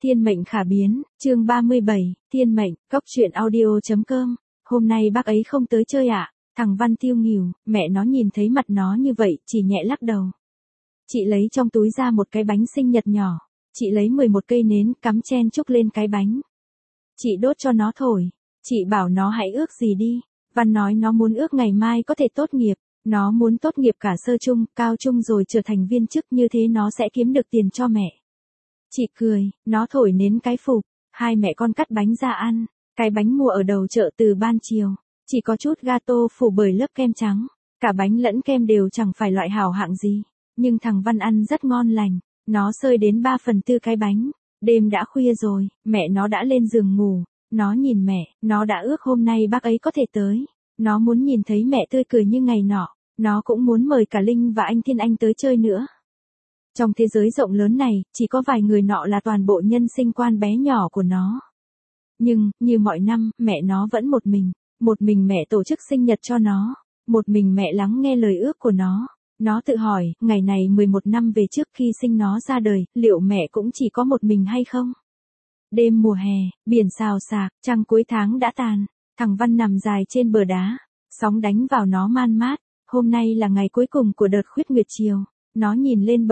Thiên mệnh khả biến, chương 37, thiên mệnh, góc truyện audio.com. Hôm nay bác ấy không tới chơi ạ. Thằng Văn tiêu nghỉu, mẹ nó nhìn thấy mặt nó như vậy, chỉ nhẹ lắc đầu. Chị lấy trong túi ra một cái bánh sinh nhật nhỏ. Chị lấy 11 cây nến, cắm chen chúc lên cái bánh. Chị đốt cho nó thổi. Chị bảo nó hãy ước gì đi. Văn nói nó muốn ước ngày mai có thể tốt nghiệp. Nó muốn tốt nghiệp cả sơ trung, cao trung rồi trở thành viên chức, như thế nó sẽ kiếm được tiền cho mẹ. Chị cười, nó thổi nến cái phục, hai mẹ con cắt bánh ra ăn, cái bánh mua ở đầu chợ từ ban chiều, chỉ có chút gato phủ bởi lớp kem trắng, cả bánh lẫn kem đều chẳng phải loại hảo hạng gì, nhưng thằng Văn ăn rất ngon lành, nó xơi đến 3/4 cái bánh, đêm đã khuya rồi, mẹ nó đã lên giường ngủ, nó nhìn mẹ, nó đã ước hôm nay bác ấy có thể tới, nó muốn nhìn thấy mẹ tươi cười như ngày nọ, nó cũng muốn mời cả Linh và anh Thiên Anh tới chơi nữa. Trong thế giới rộng lớn này, chỉ có vài người nọ là toàn bộ nhân sinh quan bé nhỏ của nó. Nhưng, như mọi năm, mẹ nó vẫn một mình mẹ tổ chức sinh nhật cho nó, một mình mẹ lắng nghe lời ước của nó tự hỏi, ngày này 11 năm về trước khi sinh nó ra đời, liệu mẹ cũng chỉ có một mình hay không? Đêm mùa hè, biển xào xạc, trăng cuối tháng đã tàn, thằng Văn nằm dài trên bờ đá, sóng đánh vào nó man mát, hôm nay là ngày cuối cùng của đợt khuyết nguyệt chiều. Nó nhìn lên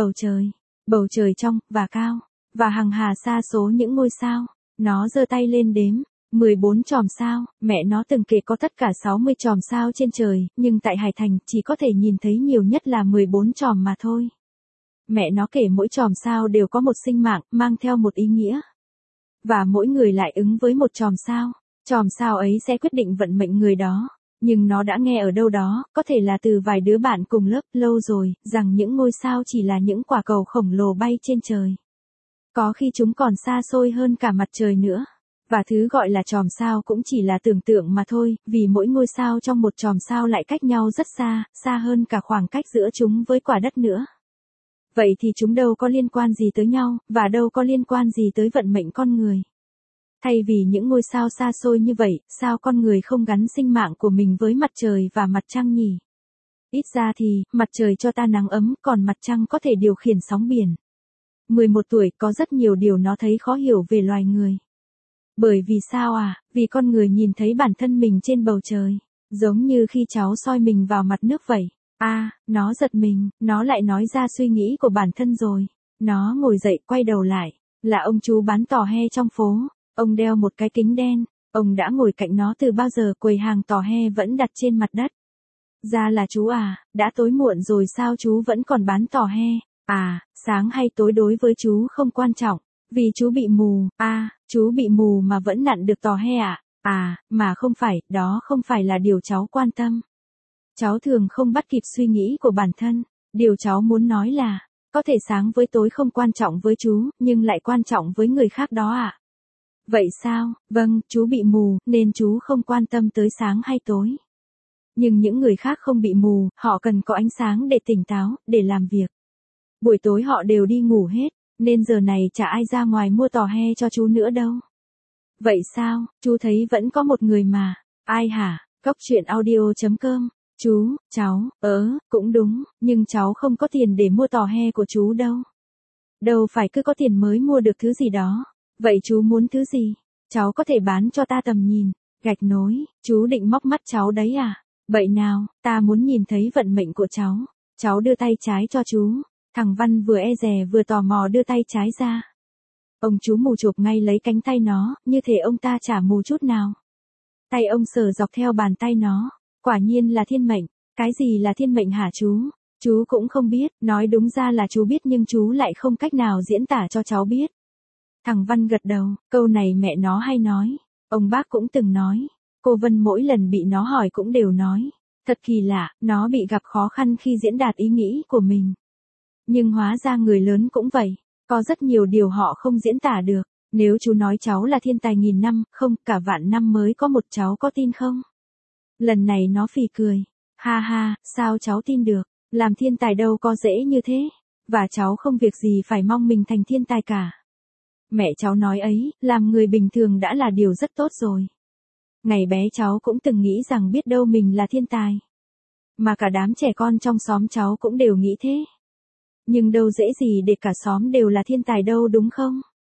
bầu trời trong, và cao, và hằng hà xa số những ngôi sao, nó giơ tay lên đếm, 14 chòm sao, mẹ nó từng kể có tất cả 60 chòm sao trên trời, nhưng tại Hải Thành chỉ có thể nhìn thấy nhiều nhất là 14 chòm mà thôi. Mẹ nó kể mỗi chòm sao đều có một sinh mạng, mang theo một ý nghĩa. Và mỗi người lại ứng với một chòm sao ấy sẽ quyết định vận mệnh người đó. Nhưng nó đã nghe ở đâu đó, có thể là từ vài đứa bạn cùng lớp lâu rồi, rằng những ngôi sao chỉ là những quả cầu khổng lồ bay trên trời. Có khi chúng còn xa xôi hơn cả mặt trời nữa. Và thứ gọi là chòm sao cũng chỉ là tưởng tượng mà thôi, vì mỗi ngôi sao trong một chòm sao lại cách nhau rất xa, xa hơn cả khoảng cách giữa chúng với quả đất nữa. Vậy thì chúng đâu có liên quan gì tới nhau, và đâu có liên quan gì tới vận mệnh con người. Thay vì những ngôi sao xa xôi như vậy, sao con người không gắn sinh mạng của mình với mặt trời và mặt trăng nhỉ? Ít ra thì, mặt trời cho ta nắng ấm, còn mặt trăng có thể điều khiển sóng biển. 11 tuổi có rất nhiều điều nó thấy khó hiểu về loài người. Bởi vì sao à? Vì con người nhìn thấy bản thân mình trên bầu trời. Giống như khi cháu soi mình vào mặt nước vậy. Nó giật mình, nó lại nói ra suy nghĩ của bản thân rồi. Nó ngồi dậy quay đầu lại. Là ông chú bán tò he trong phố. Ông đeo một cái kính đen, ông đã ngồi cạnh nó từ bao giờ, quầy hàng tò he vẫn đặt trên mặt đất. Ra là chú à, đã tối muộn rồi sao chú vẫn còn bán tò he? Sáng hay tối đối với chú không quan trọng, vì chú bị mù. Chú bị mù mà vẫn nặn được tò he à? Mà không phải, đó không phải là điều cháu quan tâm. Cháu thường không bắt kịp suy nghĩ của bản thân, điều cháu muốn nói là, có thể sáng với tối không quan trọng với chú, nhưng lại quan trọng với người khác đó ạ. Vậy sao? Vâng, chú bị mù, nên chú không quan tâm tới sáng hay tối. Nhưng những người khác không bị mù, họ cần có ánh sáng để tỉnh táo, để làm việc. Buổi tối họ đều đi ngủ hết, nên giờ này chả ai ra ngoài mua tò he cho chú nữa đâu. Vậy sao? Chú thấy vẫn có một người mà. Ai hả? Góc truyện audio.com. Cháu, cũng đúng, nhưng cháu không có tiền để mua tò he của chú đâu. Đâu phải cứ có tiền mới mua được thứ gì đó. Vậy chú muốn thứ gì? Cháu có thể bán cho ta tầm nhìn. Gạch nối, chú định móc mắt cháu đấy à? Bậy nào, ta muốn nhìn thấy vận mệnh của cháu. Cháu đưa tay trái cho chú. Thằng Văn vừa e dè vừa tò mò đưa tay trái ra. Ông chú mù chụp ngay lấy cánh tay nó, như thể ông ta chả mù chút nào. Tay ông sờ dọc theo bàn tay nó. Quả nhiên là thiên mệnh. Cái gì là thiên mệnh hả chú? Chú cũng không biết, nói đúng ra là chú biết nhưng chú lại không cách nào diễn tả cho cháu biết. Thằng Văn gật đầu, câu này mẹ nó hay nói. Ông bác cũng từng nói. Cô Vân mỗi lần bị nó hỏi cũng đều nói. Thật kỳ lạ, nó bị gặp khó khăn khi diễn đạt ý nghĩ của mình. Nhưng hóa ra người lớn cũng vậy. Có rất nhiều điều họ không diễn tả được. Nếu chú nói cháu là thiên tài 1000 năm, không, cả vạn năm mới có một cháu, có tin không? Lần này nó phì cười. Ha, sao cháu tin được? Làm thiên tài đâu có dễ như thế. Và cháu không việc gì phải mong mình thành thiên tài cả. Mẹ cháu nói ấy, làm người bình thường đã là điều rất tốt rồi. Ngày bé cháu cũng từng nghĩ rằng biết đâu mình là thiên tài. Mà cả đám trẻ con trong xóm cháu cũng đều nghĩ thế. Nhưng đâu dễ gì để cả xóm đều là thiên tài đâu, đúng không?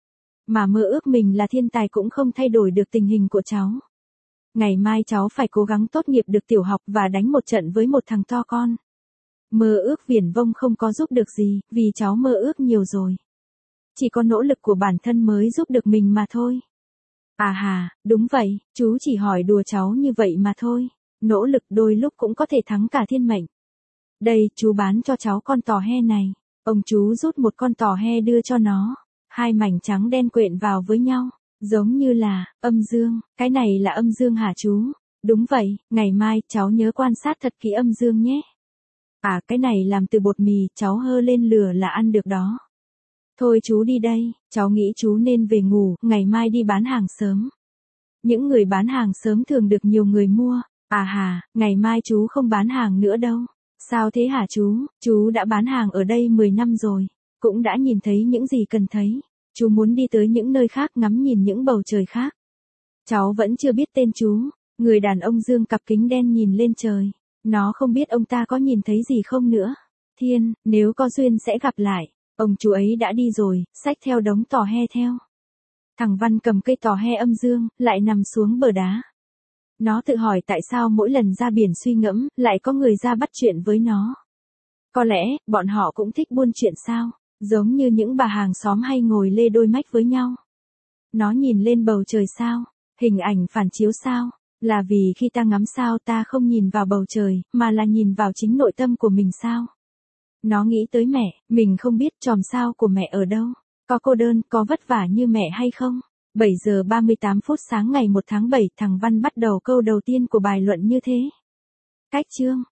Mà mơ ước mình là thiên tài cũng không thay đổi được tình hình của cháu. Ngày mai cháu phải cố gắng tốt nghiệp được tiểu học và đánh một trận với một thằng to con. Mơ ước viển vông không có giúp được gì, vì cháu mơ ước nhiều rồi. Chỉ có nỗ lực của bản thân mới giúp được mình mà thôi. À hà, đúng vậy, chú chỉ hỏi đùa cháu như vậy mà thôi. Nỗ lực đôi lúc cũng có thể thắng cả thiên mệnh. Đây, chú bán cho cháu con tò he này. Ông chú rút một con tò he đưa cho nó. Hai mảnh trắng đen quện vào với nhau. Giống như là, âm dương. Cái này là âm dương hả chú? Đúng vậy, ngày mai cháu nhớ quan sát thật kỹ âm dương nhé. À, cái này làm từ bột mì, cháu hơ lên lửa là ăn được đó. Thôi chú đi đây, cháu nghĩ chú nên về ngủ, ngày mai đi bán hàng sớm. Những người bán hàng sớm thường được nhiều người mua. À hà, ngày mai chú không bán hàng nữa đâu. Sao thế hả chú đã bán hàng ở đây 10 năm rồi. Cũng đã nhìn thấy những gì cần thấy. Chú muốn đi tới những nơi khác ngắm nhìn những bầu trời khác. Cháu vẫn chưa biết tên chú. Người đàn ông dương cặp kính đen nhìn lên trời. Nó không biết ông ta có nhìn thấy gì không nữa. Thiên, nếu có duyên sẽ gặp lại. Ông chú ấy đã đi rồi, xách theo đống tò he theo. Thằng Văn cầm cây tò he âm dương, lại nằm xuống bờ đá. Nó tự hỏi tại sao mỗi lần ra biển suy ngẫm, lại có người ra bắt chuyện với nó. Có lẽ, bọn họ cũng thích buôn chuyện sao, giống như những bà hàng xóm hay ngồi lê đôi mách với nhau. Nó nhìn lên bầu trời sao, hình ảnh phản chiếu sao, là vì khi ta ngắm sao ta không nhìn vào bầu trời, mà là nhìn vào chính nội tâm của mình sao. Nó nghĩ tới mẹ, mình không biết chòm sao của mẹ ở đâu, có cô đơn, có vất vả như mẹ hay không. 7 giờ 38 phút sáng ngày 1 tháng 7, thằng Văn bắt đầu câu đầu tiên của bài luận như thế. Cách chương